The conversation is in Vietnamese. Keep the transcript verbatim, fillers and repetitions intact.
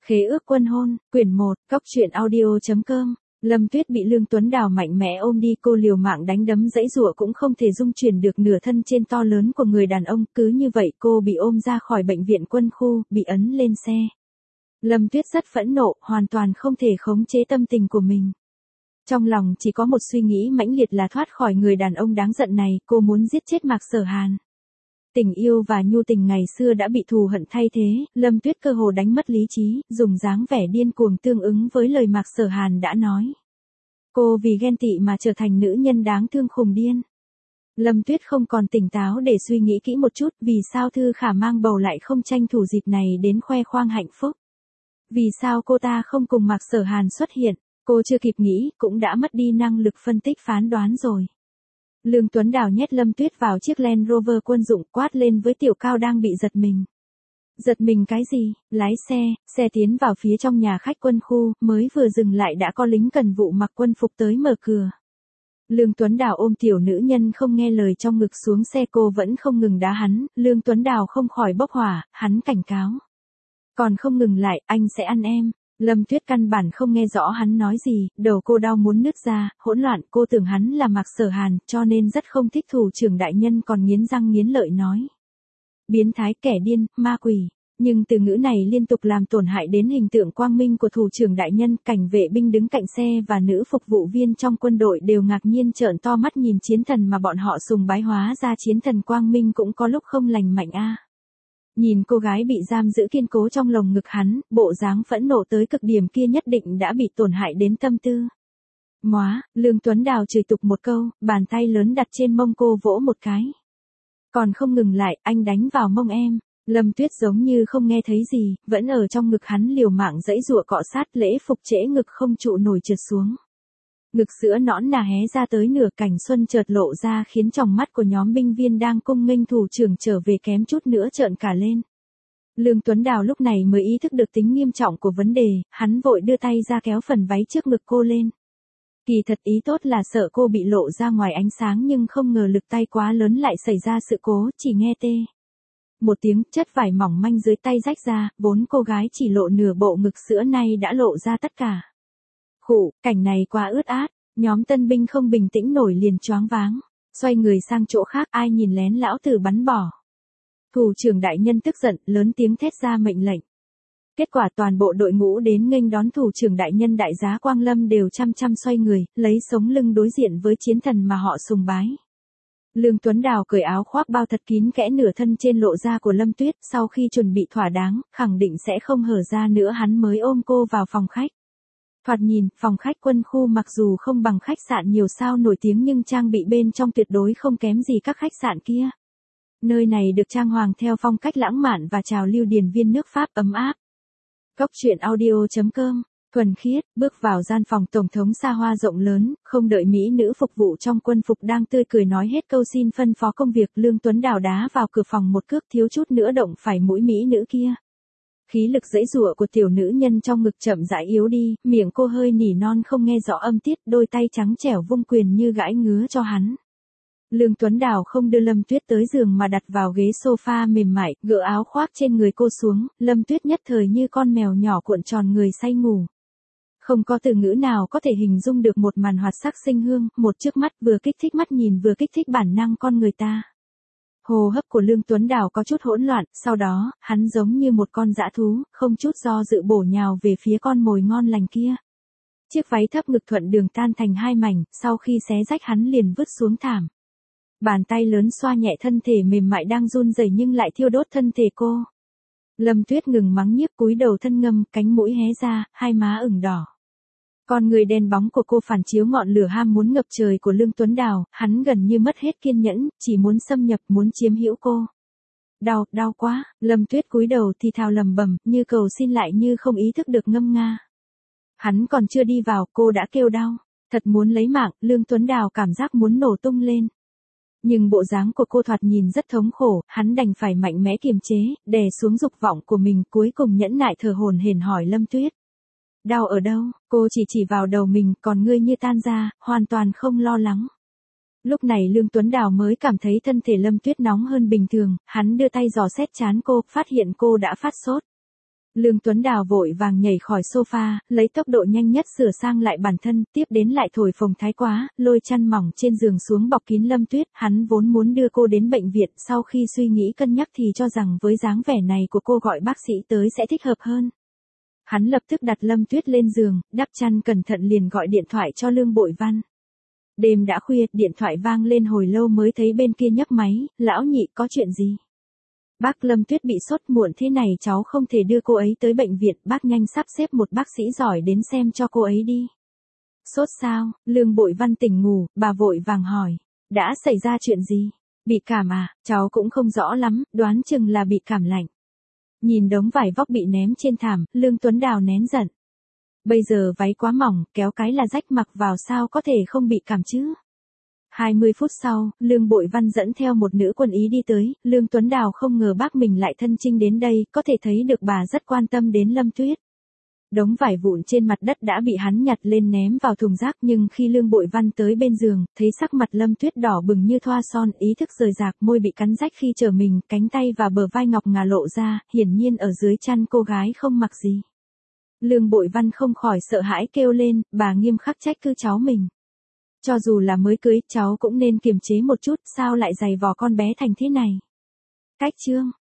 Khế ước quân hôn, quyển một, cóc truyện audio.com. Lâm Tuyết bị Lương Tuấn Đào mạnh mẽ ôm đi, cô liều mạng đánh đấm giãy giụa cũng không thể dung chuyển được nửa thân trên to lớn của người đàn ông, cứ như vậy cô bị ôm ra khỏi bệnh viện quân khu, bị ấn lên xe. Lâm Tuyết rất phẫn nộ, hoàn toàn không thể khống chế tâm tình của mình. Trong lòng chỉ có một suy nghĩ mãnh liệt là thoát khỏi người đàn ông đáng giận này, cô muốn giết chết Mạc Sở Hàn. Tình yêu và nhu tình ngày xưa đã bị thù hận thay thế, Lâm Tuyết cơ hồ đánh mất lý trí, dùng dáng vẻ điên cuồng tương ứng với lời Mạc Sở Hàn đã nói. Cô vì ghen tị mà trở thành nữ nhân đáng thương khùng điên. Lâm Tuyết không còn tỉnh táo để suy nghĩ kỹ một chút, vì sao Thư Khả mang bầu lại không tranh thủ dịp này đến khoe khoang hạnh phúc. Vì sao cô ta không cùng Mạc Sở Hàn xuất hiện, cô chưa kịp nghĩ, cũng đã mất đi năng lực phân tích phán đoán rồi. Lương Tuấn Đào nhét Lâm Tuyết vào chiếc Land Rover quân dụng, quát lên với Tiểu Cao đang bị giật mình. Giật mình cái gì? Lái xe, xe tiến vào phía trong nhà khách quân khu, mới vừa dừng lại đã có lính cần vụ mặc quân phục tới mở cửa. Lương Tuấn Đào ôm tiểu nữ nhân không nghe lời trong ngực xuống xe, cô vẫn không ngừng đá hắn, Lương Tuấn Đào không khỏi bốc hỏa, hắn cảnh cáo. Còn không ngừng lại, anh sẽ ăn em. Lâm Tuyết căn bản không nghe rõ hắn nói gì, đầu cô đau muốn nứt ra, hỗn loạn, cô tưởng hắn là Mạc Sở Hàn, cho nên rất không thích thủ trưởng đại nhân, còn nghiến răng nghiến lợi nói. Biến thái, kẻ điên, ma quỷ. Nhưng từ ngữ này liên tục làm tổn hại đến hình tượng quang minh của thủ trưởng đại nhân, cảnh vệ binh đứng cạnh xe và nữ phục vụ viên trong quân đội đều ngạc nhiên trợn to mắt nhìn chiến thần mà bọn họ sùng bái, hóa ra chiến thần quang minh cũng có lúc không lành mạnh a. À. Nhìn cô gái bị giam giữ kiên cố trong lồng ngực hắn, bộ dáng phẫn nộ tới cực điểm kia nhất định đã bị tổn hại đến tâm tư. Móa, Lương Tuấn Đào chửi tục một câu, bàn tay lớn đặt trên mông cô vỗ một cái. Còn không ngừng lại, anh đánh vào mông em. Lâm Tuyết giống như không nghe thấy gì, vẫn ở trong ngực hắn liều mạng giãy giụa cọ sát, lễ phục trễ ngực không trụ nổi trượt xuống. Ngực sữa nõn nà hé ra tới nửa, cảnh xuân chợt lộ ra khiến tròng mắt của nhóm binh viên đang cung nghênh thủ trưởng trở về kém chút nữa trợn cả lên. Lương Tuấn Đào lúc này mới ý thức được tính nghiêm trọng của vấn đề, hắn vội đưa tay ra kéo phần váy trước ngực cô lên. Kỳ thật ý tốt là sợ cô bị lộ ra ngoài ánh sáng, nhưng không ngờ lực tay quá lớn lại xảy ra sự cố, chỉ nghe tê một tiếng, chất vải mỏng manh dưới tay rách ra, vốn cô gái chỉ lộ nửa bộ ngực sữa nay đã lộ ra tất cả. Khụ, cảnh này quá ướt át, nhóm tân binh không bình tĩnh nổi liền choáng váng, xoay người sang chỗ khác, ai nhìn lén lão tử bắn bỏ. Thủ trưởng đại nhân tức giận, lớn tiếng thét ra mệnh lệnh. Kết quả toàn bộ đội ngũ đến nghênh đón thủ trưởng đại nhân đại giá Quang Lâm đều chăm chăm xoay người, lấy sống lưng đối diện với chiến thần mà họ sùng bái. Lương Tuấn Đào cởi áo khoác bao thật kín kẽ nửa thân trên lộ ra của Lâm Tuyết, sau khi chuẩn bị thỏa đáng, khẳng định sẽ không hở ra nữa, hắn mới ôm cô vào phòng khách. Thoạt nhìn, phòng khách quân khu mặc dù không bằng khách sạn nhiều sao nổi tiếng nhưng trang bị bên trong tuyệt đối không kém gì các khách sạn kia. Nơi này được trang hoàng theo phong cách lãng mạn và trào lưu điển viên nước Pháp ấm áp. Cóc truyện audio.com, thuần khiết, bước vào gian phòng tổng thống xa hoa rộng lớn, không đợi mỹ nữ phục vụ trong quân phục đang tươi cười nói hết câu xin phân phó công việc, Lương Tuấn Đào đá vào cửa phòng một cước, thiếu chút nữa động phải mũi mỹ nữ kia. Khí lực giãy giụa của tiểu nữ nhân trong ngực chậm rãi yếu đi, miệng cô hơi nỉ non không nghe rõ âm tiết, đôi tay trắng trẻo vung quyền như gãi ngứa cho hắn. Lương Tuấn Đào không đưa Lâm Tuyết tới giường mà đặt vào ghế sofa mềm mại, gỡ áo khoác trên người cô xuống, Lâm Tuyết nhất thời như con mèo nhỏ cuộn tròn người say ngủ. Không có từ ngữ nào có thể hình dung được một màn hoạt sắc sinh hương, một trước mắt vừa kích thích mắt nhìn vừa kích thích bản năng con người ta. Hô hấp của Lương Tuấn Đào có chút hỗn loạn, sau đó, hắn giống như một con dã thú, không chút do dự bổ nhào về phía con mồi ngon lành kia. Chiếc váy thấp ngực thuận đường tan thành hai mảnh, sau khi xé rách hắn liền vứt xuống thảm. Bàn tay lớn xoa nhẹ thân thể mềm mại đang run rẩy nhưng lại thiêu đốt thân thể cô. Lâm Tuyết ngừng mắng nhiếc, cúi đầu thân ngâm, cánh mũi hé ra, hai má ửng đỏ. Con người đen bóng của cô phản chiếu ngọn lửa ham muốn ngập trời của Lương Tuấn Đào, hắn gần như mất hết kiên nhẫn, chỉ muốn xâm nhập, muốn chiếm hữu cô. Đau, đau quá, Lâm Tuyết cúi đầu thì thào lầm bầm, như cầu xin lại như không ý thức được ngâm nga. Hắn còn chưa đi vào, cô đã kêu đau, thật muốn lấy mạng, Lương Tuấn Đào cảm giác muốn nổ tung lên. Nhưng bộ dáng của cô thoạt nhìn rất thống khổ, hắn đành phải mạnh mẽ kiềm chế, đè xuống dục vọng của mình, cuối cùng nhẫn nại thở hổn hển hỏi Lâm Tuyết. Đau ở đâu? Cô chỉ chỉ vào đầu mình, còn ngươi như tan ra, hoàn toàn không lo lắng. Lúc này Lương Tuấn Đào mới cảm thấy thân thể Lâm Tuyết nóng hơn bình thường, hắn đưa tay dò xét trán cô, phát hiện cô đã phát sốt. Lương Tuấn Đào vội vàng nhảy khỏi sofa, lấy tốc độ nhanh nhất sửa sang lại bản thân, tiếp đến lại thổi phồng thái quá, lôi chăn mỏng trên giường xuống bọc kín Lâm Tuyết, hắn vốn muốn đưa cô đến bệnh viện, sau khi suy nghĩ cân nhắc thì cho rằng với dáng vẻ này của cô gọi bác sĩ tới sẽ thích hợp hơn. Hắn lập tức đặt Lâm Tuyết lên giường, đắp chăn cẩn thận liền gọi điện thoại cho Lương Bội Văn. Đêm đã khuya, điện thoại vang lên hồi lâu mới thấy bên kia nhấc máy, lão nhị có chuyện gì? Bác Lâm Tuyết bị sốt muộn thế này cháu không thể đưa cô ấy tới bệnh viện, bác nhanh sắp xếp một bác sĩ giỏi đến xem cho cô ấy đi. Sốt sao? Lương Bội Văn tỉnh ngủ, bà vội vàng hỏi. Đã xảy ra chuyện gì? Bị cảm à? Cháu cũng không rõ lắm, đoán chừng là bị cảm lạnh. Nhìn đống vải vóc bị ném trên thảm, Lương Tuấn Đào nén giận. Bây giờ váy quá mỏng, kéo cái là rách mặc vào sao có thể không bị cảm chứ? hai mươi phút sau, Lương Bội Văn dẫn theo một nữ quân ý đi tới, Lương Tuấn Đào không ngờ bác mình lại thân chinh đến đây, có thể thấy được bà rất quan tâm đến Lâm Tuyết. Đống vải vụn trên mặt đất đã bị hắn nhặt lên ném vào thùng rác, nhưng khi Lương Bội Văn tới bên giường, thấy sắc mặt Lâm Tuyết đỏ bừng như thoa son, ý thức rời rạc, môi bị cắn rách khi trở mình, cánh tay và bờ vai ngọc ngà lộ ra, hiển nhiên ở dưới chăn cô gái không mặc gì. Lương Bội Văn không khỏi sợ hãi kêu lên, bà nghiêm khắc trách cứ cháu mình. Cho dù là mới cưới, cháu cũng nên kiềm chế một chút, sao lại giày vò con bé thành thế này. Cách chương